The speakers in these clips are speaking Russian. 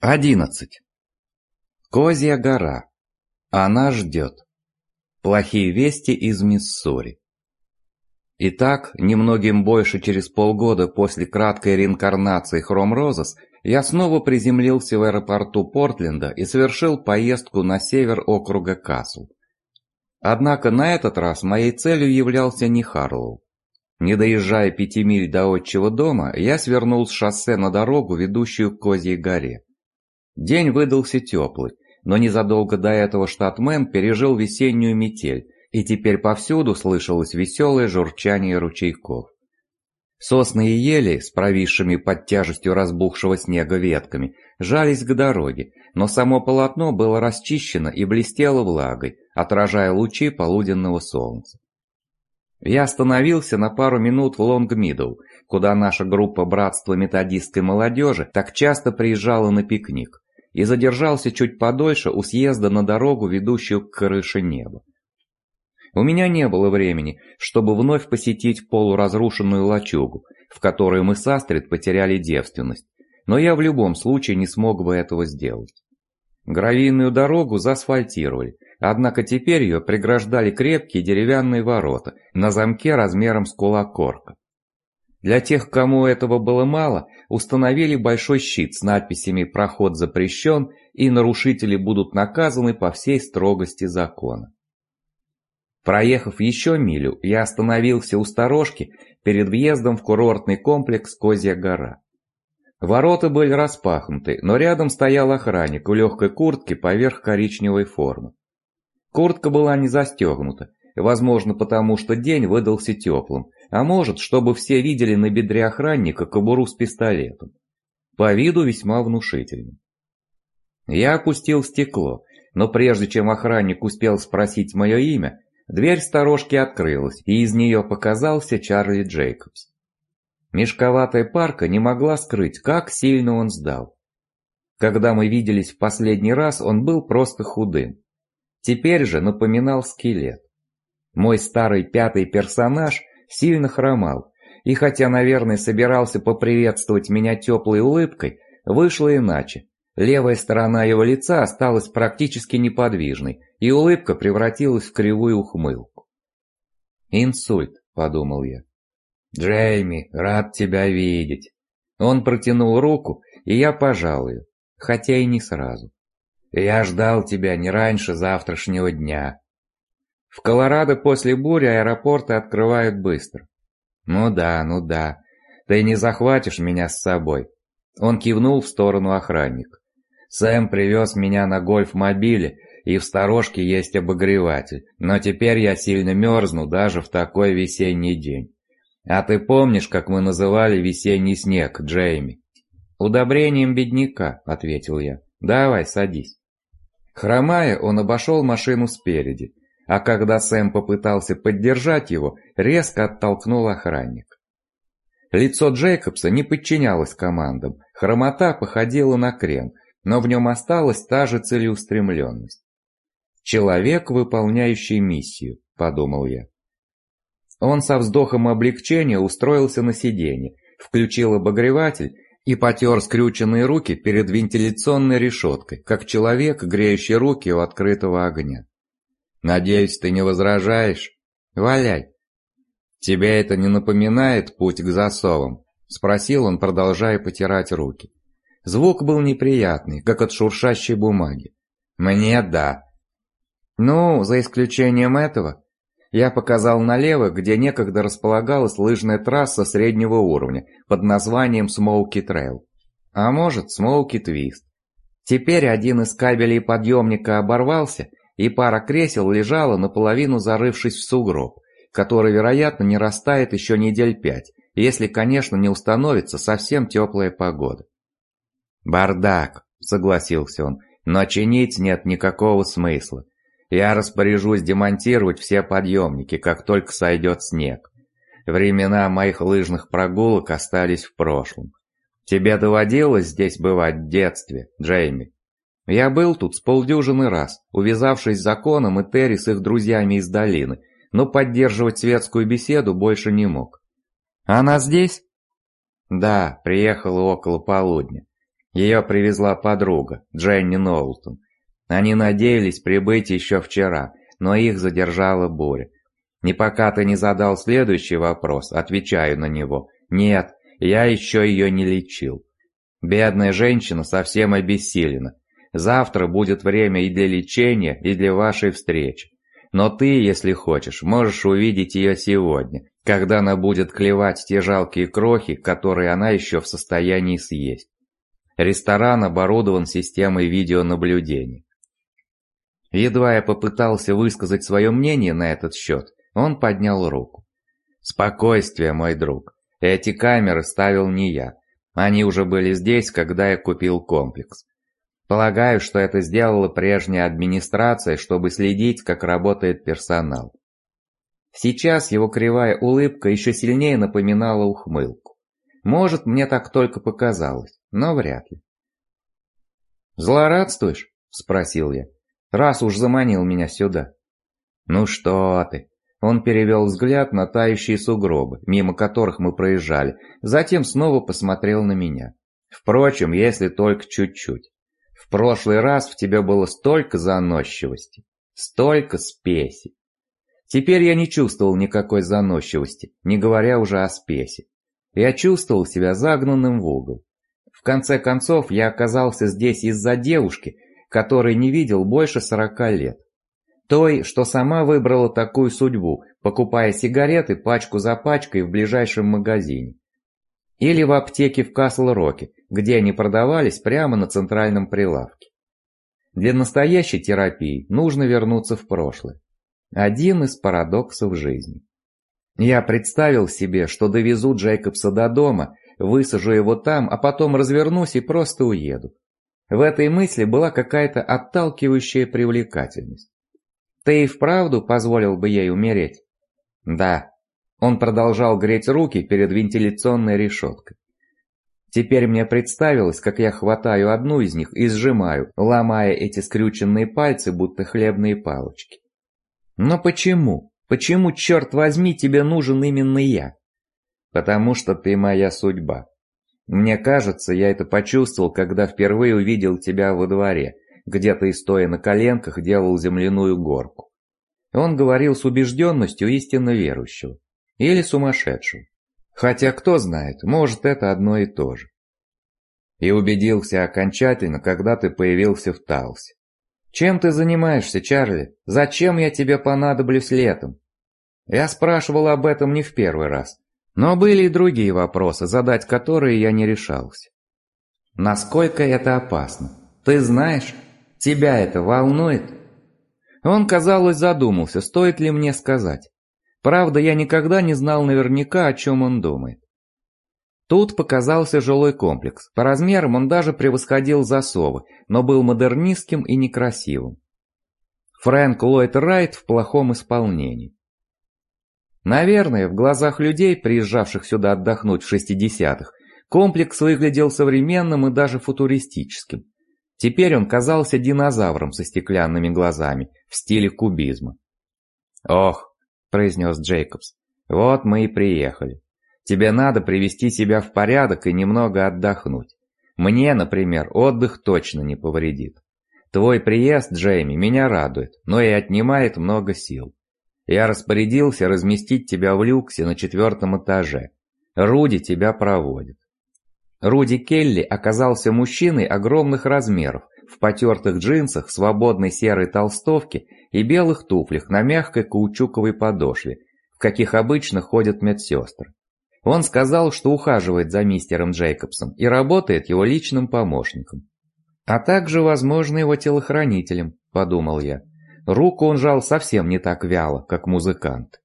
11. Козья гора. Она ждет. Плохие вести из Миссури. Итак, немногим больше через полгода после краткой реинкарнации Хром Розес я снова приземлился в аэропорту Портленда и совершил поездку на север округа Касл. Однако на этот раз моей целью являлся не Харлоу. Не доезжая 5 миль до отчего дома, я свернул с шоссе на дорогу, ведущую к Козьей горе. День выдался теплый, но незадолго до этого штат Мэн пережил весеннюю метель, и теперь повсюду слышалось веселое журчание ручейков. Сосны и ели, с провисшими под тяжестью разбухшего снега ветками, жались к дороге, но само полотно было расчищено и блестело влагой, отражая лучи полуденного солнца. Я остановился на пару минут в Лонг-Мидоу, куда наша группа братства методистской молодежи так часто приезжала на пикник, и задержался чуть подольше у съезда на дорогу, ведущую к крыше неба. У меня не было времени, чтобы вновь посетить полуразрушенную лачугу, в которой мы с Астрид потеряли девственность, но я в любом случае не смог бы этого сделать. Гравийную дорогу заасфальтировали, однако теперь ее преграждали крепкие деревянные ворота на замке размером с кулак корка. Для тех, кому этого было мало, установили большой щит с надписями «Проход запрещен» и «Нарушители будут наказаны по всей строгости закона». Проехав еще милю, я остановился у сторожки перед въездом в курортный комплекс «Козья гора». Ворота были распахнуты, но рядом стоял охранник в легкой куртке поверх коричневой формы. Куртка была не застегнута, возможно потому, что день выдался теплым, а может, чтобы все видели на бедре охранника кобуру с пистолетом. По виду весьма внушительным. Я опустил стекло, но прежде чем охранник успел спросить мое имя, дверь сторожки открылась, и из нее показался Чарли Джейкобс. Мешковатая парка не могла скрыть, как сильно он сдал. Когда мы виделись в последний раз, он был просто худым. Теперь же напоминал скелет. Мой старый пятый персонаж сильно хромал, и хотя, наверное, собирался поприветствовать меня теплой улыбкой, вышло иначе. Левая сторона его лица осталась практически неподвижной, и улыбка превратилась в кривую ухмылку. «Инсульт», — подумал я. «Джейми, рад тебя видеть». Он протянул руку, и я пожал ее, хотя и не сразу. «Я ждал тебя не раньше завтрашнего дня». В Колорадо после бури аэропорты открывают быстро. Ну да, ты не захватишь меня с собой. Он кивнул в сторону охранника. Сэм привез меня на гольф-мобиле, и в сторожке есть обогреватель, но теперь я сильно мерзну даже в такой весенний день. А ты помнишь, как мы называли весенний снег, Джейми? Удобрением бедняка, ответил я. Давай, садись. Хромая, он обошел машину спереди, а когда Сэм попытался поддержать его, резко оттолкнул охранника. Лицо Джейкобса не подчинялось командам, хромота походила на крем, но в нем осталась та же целеустремленность. «Человек, выполняющий миссию», — подумал я. Он со вздохом облегчения устроился на сиденье, включил обогреватель и потер скрюченные руки перед вентиляционной решеткой, как человек, греющий руки у открытого огня. «Надеюсь, ты не возражаешь? Валяй!» «Тебе это не напоминает путь к засовам?» — спросил он, продолжая потирать руки. Звук был неприятный, как от шуршащей бумаги. «Мне да». «Ну, за исключением этого...» Я показал налево, где некогда располагалась лыжная трасса среднего уровня под названием Смоуки Трейл. А может, Смоуки Твист. Теперь один из кабелей подъемника оборвался, и пара кресел лежала, наполовину зарывшись в сугроб, который, вероятно, не растает еще недель 5, если, конечно, не установится совсем теплая погода. «Бардак», — согласился он, — «но чинить нет никакого смысла. Я распоряжусь демонтировать все подъемники, как только сойдет снег. Времена моих лыжных прогулок остались в прошлом. Тебе доводилось здесь бывать в детстве, Джейми?» Я был тут с полдюжины раз, увязавшись с Законом и Терри с их друзьями из долины, но поддерживать светскую беседу больше не мог. «Она здесь?» «Да, приехала около полудня. Ее привезла подруга, Дженни Ноултон. Они надеялись прибыть еще вчера, но их задержала буря. И пока ты не задал следующий вопрос, отвечаю на него. Нет, я еще ее не лечил. Бедная женщина совсем обессилена. Завтра будет время и для лечения, и для вашей встречи. Но ты, если хочешь, можешь увидеть ее сегодня, когда она будет клевать те жалкие крохи, которые она еще в состоянии съесть. Ресторан оборудован системой видеонаблюдения. Едва я попытался высказать свое мнение на этот счет, он поднял руку. «Спокойствие, мой друг. Эти камеры ставил не я. Они уже были здесь, когда я купил комплекс. Полагаю, что это сделала прежняя администрация, чтобы следить, как работает персонал». Сейчас его кривая улыбка еще сильнее напоминала ухмылку. Может, мне так только показалось, но вряд ли. «Злорадствуешь?» – спросил я. «Раз уж заманил меня сюда». «Ну что ты?» Он перевел взгляд на тающие сугробы, мимо которых мы проезжали, затем снова посмотрел на меня. «Впрочем, если только чуть-чуть. В прошлый раз в тебе было столько заносчивости, столько спеси. Теперь я не чувствовал никакой заносчивости, не говоря уже о спеси. Я чувствовал себя загнанным в угол. В конце концов, я оказался здесь из-за девушки, которой не видел больше 40 лет. Той, что сама выбрала такую судьбу, покупая сигареты пачку за пачкой в ближайшем магазине. Или в аптеке в Касл-Роке, где они продавались прямо на центральном прилавке. Для настоящей терапии нужно вернуться в прошлое. Один из парадоксов жизни. Я представил себе, что довезу Джейкобса до дома, высажу его там, а потом развернусь и просто уеду. В этой мысли была какая-то отталкивающая привлекательность. Ты и вправду позволил бы ей умереть? Да. Он продолжал греть руки перед вентиляционной решеткой. Теперь мне представилось, как я хватаю одну из них и сжимаю, ломая эти скрюченные пальцы, будто хлебные палочки. Но почему? Почему, черт возьми, тебе нужен именно я? Потому что ты моя судьба. Мне кажется, я это почувствовал, когда впервые увидел тебя во дворе, где ты, стоя на коленках, делал земляную горку. Он говорил с убежденностью истинно верующего. Или сумасшедшего. Хотя, кто знает, может, это одно и то же. И убедился окончательно, когда ты появился в Талсе. «Чем ты занимаешься, Чарли? Зачем я тебе понадоблюсь летом?» Я спрашивал об этом не в первый раз, но были и другие вопросы, задать которые я не решался. «Насколько это опасно? Ты знаешь? Тебя это волнует?» Он, казалось, задумался, стоит ли мне сказать. Правда, я никогда не знал наверняка, о чем он думает. Тут показался жилой комплекс. По размерам он даже превосходил засовы, но был модернистским и некрасивым. Фрэнк Ллойд Райт в плохом исполнении. Наверное, в глазах людей, приезжавших сюда отдохнуть в 60-х, комплекс выглядел современным и даже футуристическим. Теперь он казался динозавром со стеклянными глазами, в стиле кубизма. «Ох», — произнес Джейкобс, — «вот мы и приехали. Тебе надо привести себя в порядок и немного отдохнуть. Мне, например, отдых точно не повредит. Твой приезд, Джейми, меня радует, но и отнимает много сил. Я распорядился разместить тебя в люксе на 4-м этаже. Руди тебя проводит». Руди Келли оказался мужчиной огромных размеров, в потертых джинсах, свободной серой толстовке и белых туфлях на мягкой каучуковой подошве, в каких обычно ходят медсестры. Он сказал, что ухаживает за мистером Джейкобсом и работает его личным помощником. А также, возможно, его телохранителем, подумал я. Руку он жал совсем не так вяло, как музыкант.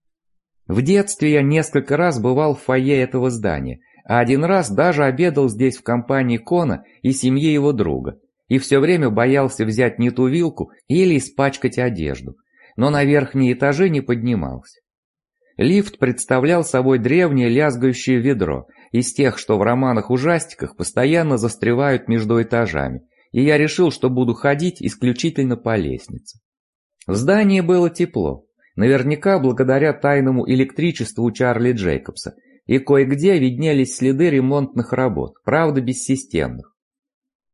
В детстве я несколько раз бывал в фойе этого здания, а один раз даже обедал здесь в компании Кона и семьи его друга, и все время боялся взять не ту вилку или испачкать одежду, но на верхние этажи не поднимался. Лифт представлял собой древнее лязгающее ведро, из тех, что в романах-ужастиках постоянно застревают между этажами, и я решил, что буду ходить исключительно по лестнице. В здании было тепло, наверняка благодаря тайному электричеству Чарли Джейкобса, и кое-где виднелись следы ремонтных работ, правда бессистемных.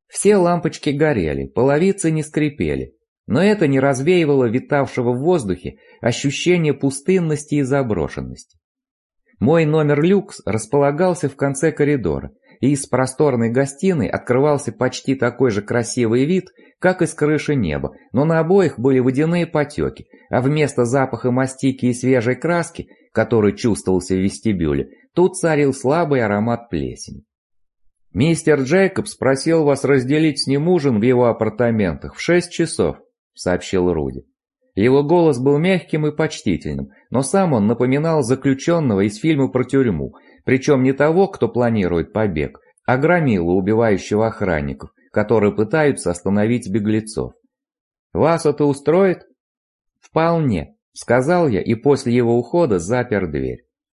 Все лампочки горели, половицы не скрипели, но это не развеивало витавшего в воздухе ощущение пустынности и заброшенности. Мой номер люкс располагался в конце коридора, и из просторной гостиной открывался почти такой же красивый вид, как из крыши неба, но на обоих были водяные потеки, а вместо запаха мастики и свежей краски, который чувствовался в вестибюле, тут царил слабый аромат плесени. «Мистер Джейкобс просил вас разделить с ним ужин в его апартаментах в 6 часов», — сообщил Руди. Его голос был мягким и почтительным, но сам он напоминал заключенного из фильма про тюрьму, причем не того, кто планирует побег, а громилу, убивающего охранников, которые пытаются остановить беглецов. «Вас это устроит?» «Вполне», — сказал я и после его ухода запер дверь.